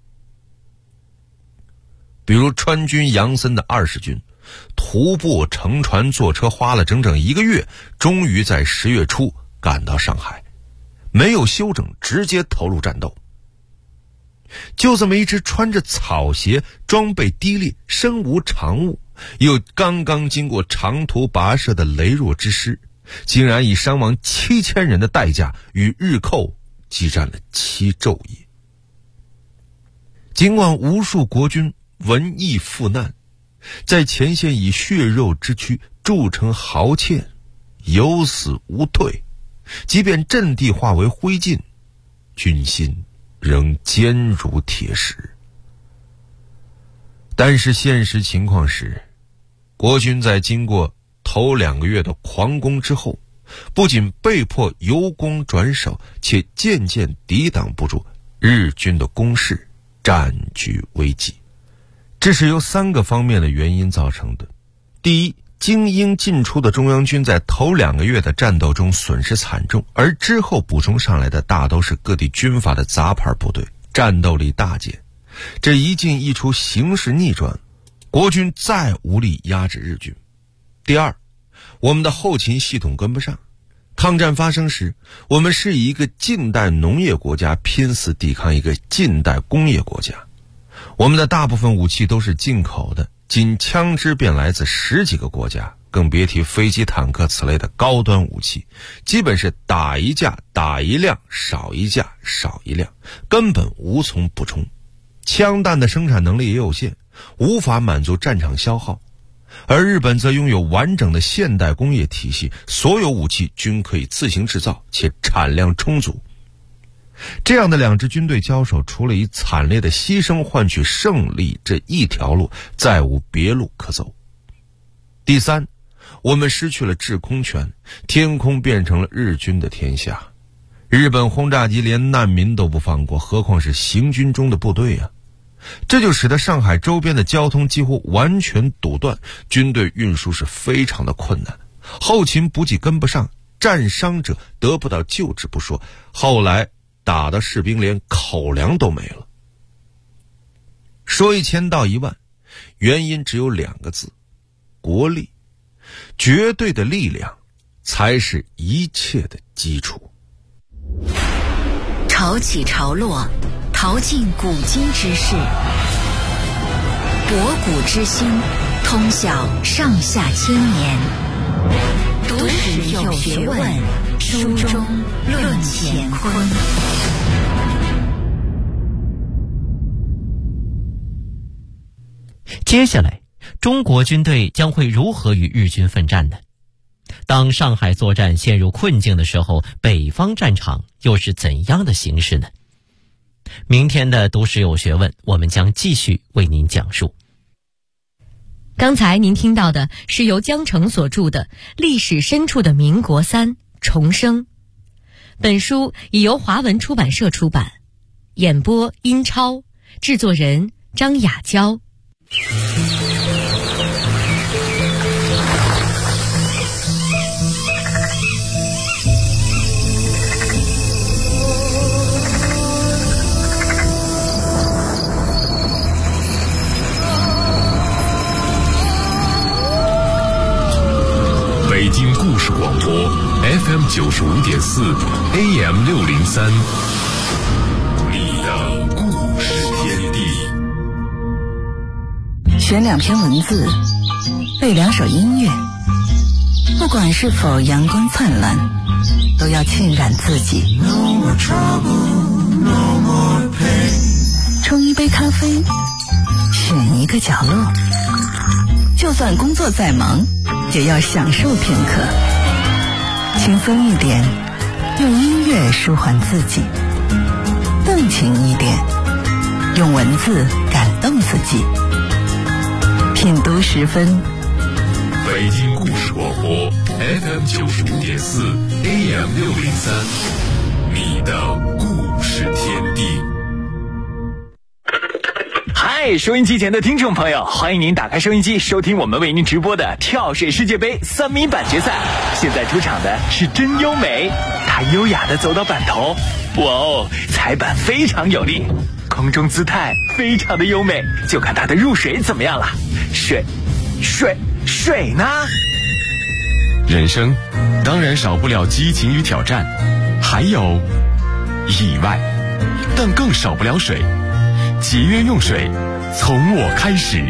比如川军杨森的20军，徒步乘船坐车花了整整1个月，终于在10月初赶到上海，没有休整，直接投入战斗。 就这么一支穿着草鞋、装备低劣、身无长物，又刚刚经过长途跋涉的羸弱之师，竟然以伤亡7000人的代价与日寇激战了7昼夜。尽管无数国军闻疫赴难，在前线以血肉之躯筑成壕堑，有死无退，即便阵地化为灰烬，军心仍坚如铁石。但是现实情况是，国军在经过头2个月的狂攻之后，不仅被迫由攻转守，且渐渐抵挡不住日军的攻势，战局危急。这是由3个方面的原因造成的。第一，精英进出的中央军在头2个月的战斗中损失惨重，而之后补充上来的大都是各地军阀的杂牌部队，战斗力大减。这一进一出，形势逆转，国军再无力压制日军。第二，我们的后勤系统跟不上。抗战发生时，我们是以一个近代农业国家拼死抵抗一个近代工业国家。我们的大部分武器都是进口的，仅枪支便来自10几个国家，更别提飞机、坦克此类的高端武器，基本是打一架打一辆，少一架少一辆，根本无从补充。枪弹的生产能力也有限，无法满足战场消耗。而日本则拥有完整的现代工业体系，所有武器均可以自行制造，且产量充足。这样的2支军队交手，除了以惨烈的牺牲换取胜利这一条路，再无别路可走。第三，我们失去了制空权，天空变成了日军的天下。日本轰炸机连难民都不放过，何况是行军中的部队啊！这就使得上海周边的交通几乎完全堵断，军队运输是非常的困难，后勤补给跟不上，战伤者得不到救治不说，后来打的士兵连口粮都没了。说1000道1万，原因只有2个字：国力。绝对的力量才是一切的基础。 潮起潮落，淘尽古今之事，博古之心，通晓上下千年。读史有学问，书中论乾坤。 接下来，中国军队将会如何与日军奋战呢？当上海作战陷入困境的时候，北方战场又是怎样的形势呢？明天的读史有学问，我们将继续为您讲述。 刚才您听到的是由江城所著的《历史深处的民国3重生》，本书已由华文出版社出版，演播殷超，制作人张雅娇。 北京故事广播 FM 95.4 AM 603，你的故事天地。 选2篇文字，背2首音乐，不管是否阳光灿烂，都要浸染自己。冲一杯咖啡，选一个角落，就算工作再忙，也要享受片刻。轻松一点，用音乐舒缓自己；动情一点，用文字感动自己。品读10分， 北京故事广播 FM 95.4 AM 603，你的故事天地。 嗨，收音机前的听众朋友，欢迎您打开收音机，收听我们为您直播的跳水世界杯3米板决赛。现在出场的是真优美，她优雅地走到板头，哇哦，踩板非常有力，空中姿态非常的优美，就看她的入水怎么样了。水呢？ 人生当然少不了激情与挑战，还有意外，但更少不了水。 节约用水，从我开始。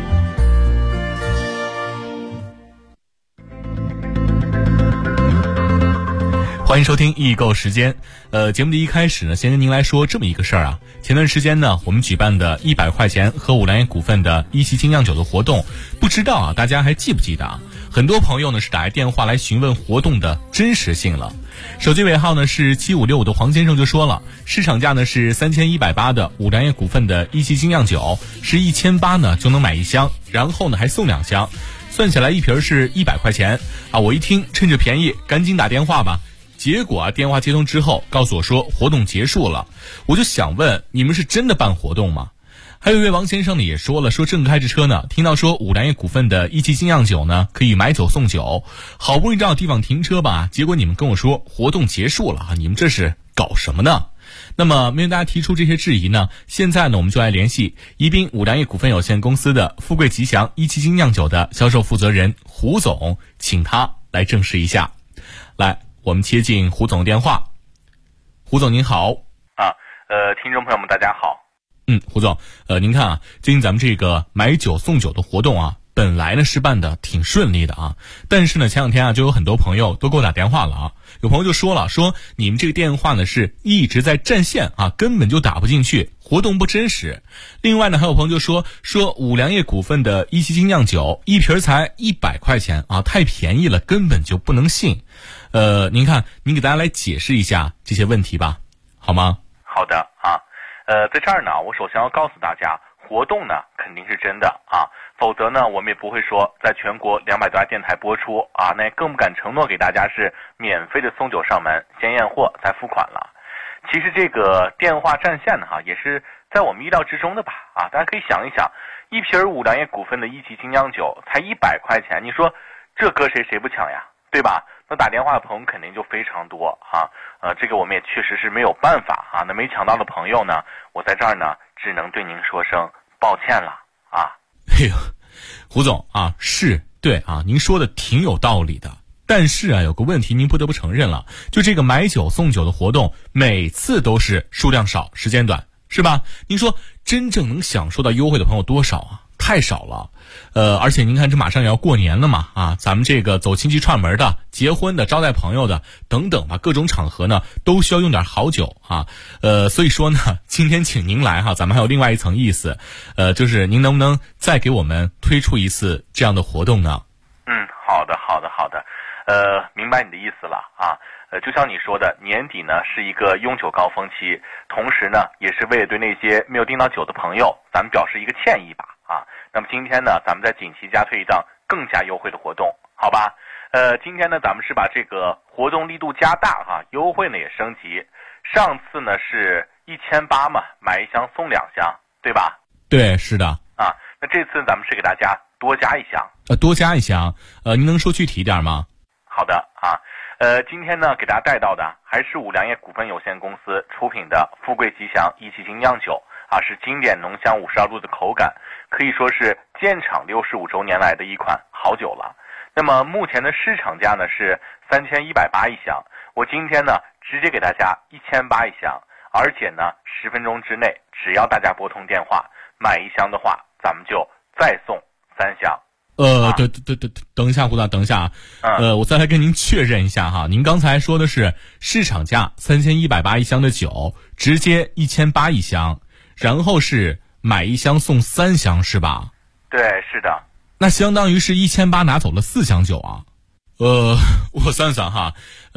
欢迎收听易购时间。节目的一开始呢，先跟您来说这么一个事儿啊。前段时间呢，我们举办的100块钱喝五粮液股份的一汽精酿酒的活动，不知道啊大家还记不记得啊？很多朋友呢是打来电话来询问活动的真实性了。手机尾号呢是7565的黄先生就说了，市场价呢是3180的五粮液股份的一汽精酿酒是1800呢就能买一箱，然后呢还送2箱，算起来一瓶是100块钱啊。我一听趁着便宜赶紧打电话吧。结果啊，电话接通之后告诉我说活动结束了，我就想问你们是真的办活动吗？还有一位王先生呢也说了，说正开着车呢，听到说五粮液股份的一汽精酿酒呢可以买酒送酒，好不容易找地方停车吧，结果你们跟我说活动结束了啊，你们这是搞什么呢？那么面对大家提出这些质疑呢，现在呢我们就来联系宜宾五粮液股份有限公司的富贵吉祥一汽精酿酒的销售负责人胡总，请他来证实一下。来，我们接进胡总的电话。胡总您好。 听众朋友们大家好。 胡总，您看啊，最近咱们这个买酒送酒的活动啊，本来呢是办的挺顺利的啊，但是呢前两天啊就有很多朋友都给我打电话了啊，有朋友就说了，说你们这个电话呢是一直在占线啊，根本就打不进去，活动不真实。另外呢还有朋友就说五粮液股份的一汽精酿酒一瓶才100块钱啊，太便宜了，根本就不能信。您看您给大家来解释一下这些问题吧，好吗？ 好的啊。在这儿呢，我首先要告诉大家，活动呢肯定是真的啊，否则呢我们也不会说在全国200多家电台播出啊，那更不敢承诺给大家是免费的送酒上门，先验货再付款了。其实这个电话占线呢也是在我们意料之中的吧啊，大家可以想一想，一瓶五粮液股份的一汽精酿酒才100块钱，你说这搁谁不抢呀，对吧？那打电话的朋友肯定就非常多啊，这个我们也确实是没有办法啊。那没抢到的朋友呢，我在这儿呢只能对您说声抱歉了啊。 哎呦，胡总啊，是对啊，您说的挺有道理的。但是啊，有个问题您不得不承认了，就这个买酒送酒的活动，每次都是数量少，时间短，是吧？您说真正能享受到优惠的朋友多少啊？太少了。而且您看这马上也要过年了嘛啊，咱们这个走亲戚串门的、结婚的、招待朋友的等等吧，各种场合呢都需要用点好酒啊。所以说呢，今天请您来哈，咱们还有另外一层意思，就是您能不能再给我们推出一次这样的活动呢？ 好的，明白你的意思了啊。就像你说的，年底呢是一个用酒高峰期，同时呢也是为了对那些没有订到酒的朋友，咱们表示一个歉意吧啊。那么今天呢，咱们再紧急加推一档更加优惠的活动，好吧？今天呢，咱们是把这个活动力度加大哈，优惠呢也升级。上次呢是1800嘛，买1箱送2箱，对吧？ 对，是的。 啊，那这次咱们是给大家多加1箱。 多加1箱，您能说具体一点吗？ 好的啊。今天呢给大家带到的还是五粮液股份有限公司出品的富贵吉祥一汽精酿酒啊，是经典浓香52度的口感，可以说是建厂65周年来的一款好酒了。那么目前的市场价呢是3180一箱，我今天呢直接给大家1800一箱，而且呢10分钟之内，只要大家拨通电话买1箱的话，咱们就再送3箱。 等一下，胡总，等一下啊，我再来跟您确认一下哈，您刚才说的是市场价3180一箱的酒，直接1800一箱，然后是买1箱送3箱是吧？ 对，是的。 那相当于是1800拿走了4箱酒啊。我算算哈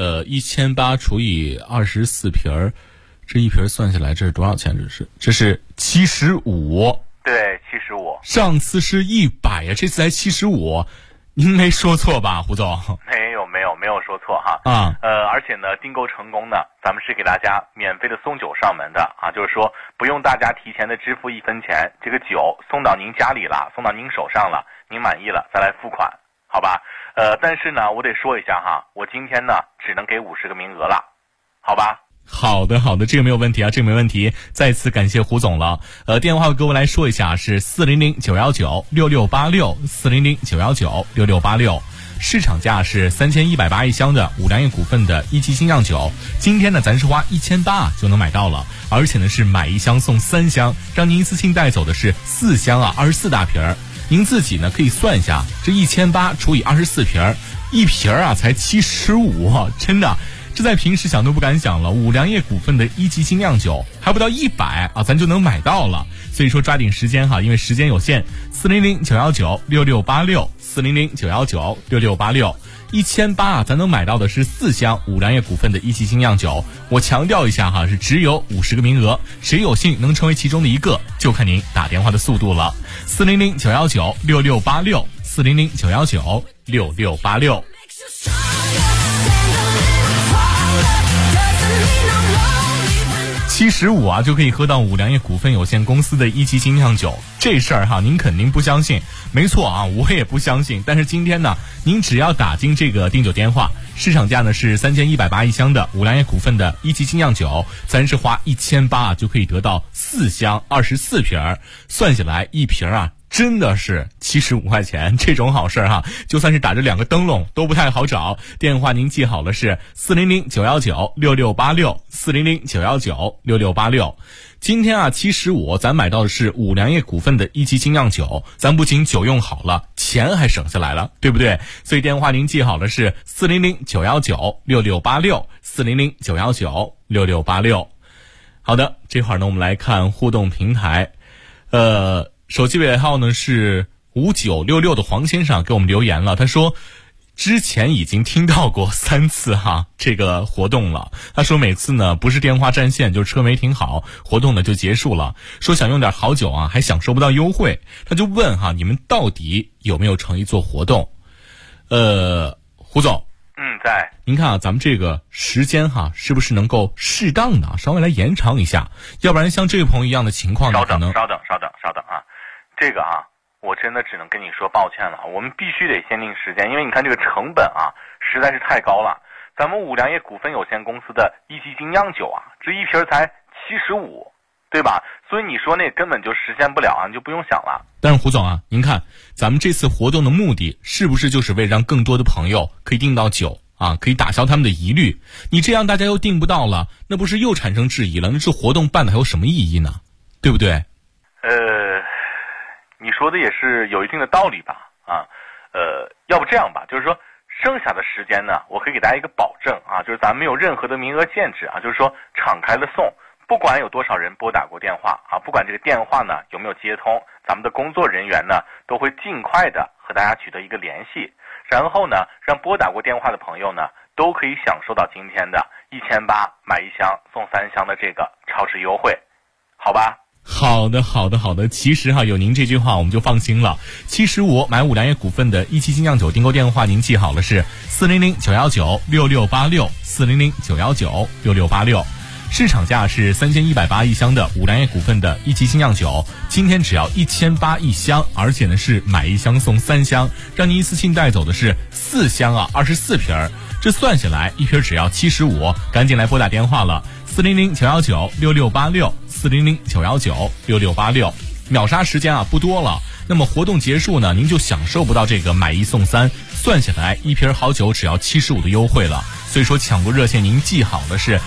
，1800除以24瓶，这一瓶算下来这是多少钱？这是75。 对，75。 上次是100呀，这次才75，您没说错吧，胡总？ 没有说错哈。而且呢，订购成功呢，咱们是给大家免费的送酒上门的啊，就是说不用大家提前的支付1分钱，这个酒送到您家里了，送到您手上了，您满意了再来付款，好吧？但是呢，我得说一下哈，我今天呢只能给50个名额了，好吧？ 好的，这个没有问题啊，这个没问题。再次感谢胡总了。电话跟我来说一下是400-919-6686，400-919-6686。 市场价是3180一箱的五粮液股份的一级精酿酒，今天呢咱是花1800就能买到了，而且呢是买1箱送3箱，让您一次性带走的是4箱24大瓶儿。您自己呢可以算一下，这1800除以24瓶儿，一瓶儿才75，真的。这在平时想都不敢想了，五粮液股份的一级精酿酒还不到100咱就能买到了。所以说抓紧时间因为时间有限，400-919-6686，400-919-6686，1800咱能买到的是4箱五粮液股份的一级精酿酒。我强调一下是只有50个名额，谁有幸能成为其中的一个，就看您打电话的速度了。400-919-6686，400-919-6686。75就可以喝到五粮液股份有限公司的一级精酿酒，这事儿您肯定不相信。没错我也不相信。但是今天呢，您只要打进这个订酒电话，市场价呢是3180一箱的五粮液股份的一级精酿酒，咱是花1800就可以得到4箱24瓶儿，算下来一瓶真的是75块钱，这种好事就算是打着2个灯笼都不太好找。电话您记好了是400-919-6686，400-919-6686。今天75咱买到的是五粮液股份的一级精酿酒，咱不仅酒用好了，钱还省下来了，对不对？所以电话您记好了是400-919-6686，400-919-6686。好的，这会儿呢我们来看互动平台。手机尾号呢是5966的黄先生给我们留言了，他说之前已经听到过3次这个活动了。他说每次呢不是电话占线就是车没停好，活动呢就结束了，说想用点好酒还享受不到优惠，他就问你们到底有没有诚意做活动。胡总在您看咱们这个时间是不是能够适当的稍微来延长一下，要不然像这位朋友一样的情况呢，可能稍等这个我真的只能跟你说抱歉了，我们必须得限定时间，因为你看这个成本实在是太高了。咱们五粮液股份有限公司的一级精酿酒这一瓶才75，对吧？所以你说那根本就实现不了你就不用想了。 但是胡总您看咱们这次活动的目的是不是就是为让更多的朋友可以订到酒可以打消他们的疑虑？你这样大家又订不到了，那不是又产生质疑了？那这活动办的还有什么意义呢？对不对？ 你说的也是有一定的道理吧要不这样吧，就是说剩下的时间呢，我可以给大家一个保证就是咱们没有任何的名额限制就是说敞开了送，不管有多少人拨打过电话不管这个电话呢有没有接通，咱们的工作人员呢都会尽快的和大家取得一个联系，然后呢让拨打过电话的朋友呢都可以享受到今天的1800买1箱送3箱的这个超值优惠，好吧？ 好的，其实有您这句话我们就放心了。75买五粮液股份的一期精酿酒订购电话您记好了是400-919-6686，400-919-6686。市场价是3180一箱的五粮液股份的一期精酿酒，今天只要1800一箱，而且呢是买1箱送3箱，让您一次性带走的是4箱24瓶儿，这算下来一瓶只要75，赶紧来拨打电话了，400-919-6686，400-919-6686。秒杀时间不多了，那么活动结束呢，您就享受不到这个买1送3，算下来一瓶好酒只要75的优惠了。所以说抢购热线您记好的是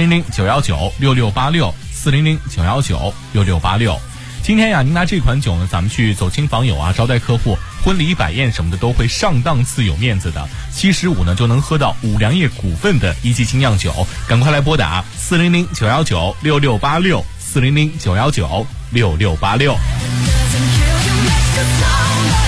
400-919-6686，400-919-6686。今天您拿这款酒呢，咱们去走亲访友招待客户，婚礼摆宴什么的都会上档次有面子的。75呢就能喝到五粮液股份的一级精酿酒，赶快来拨打400-919-6686，400-919-6686。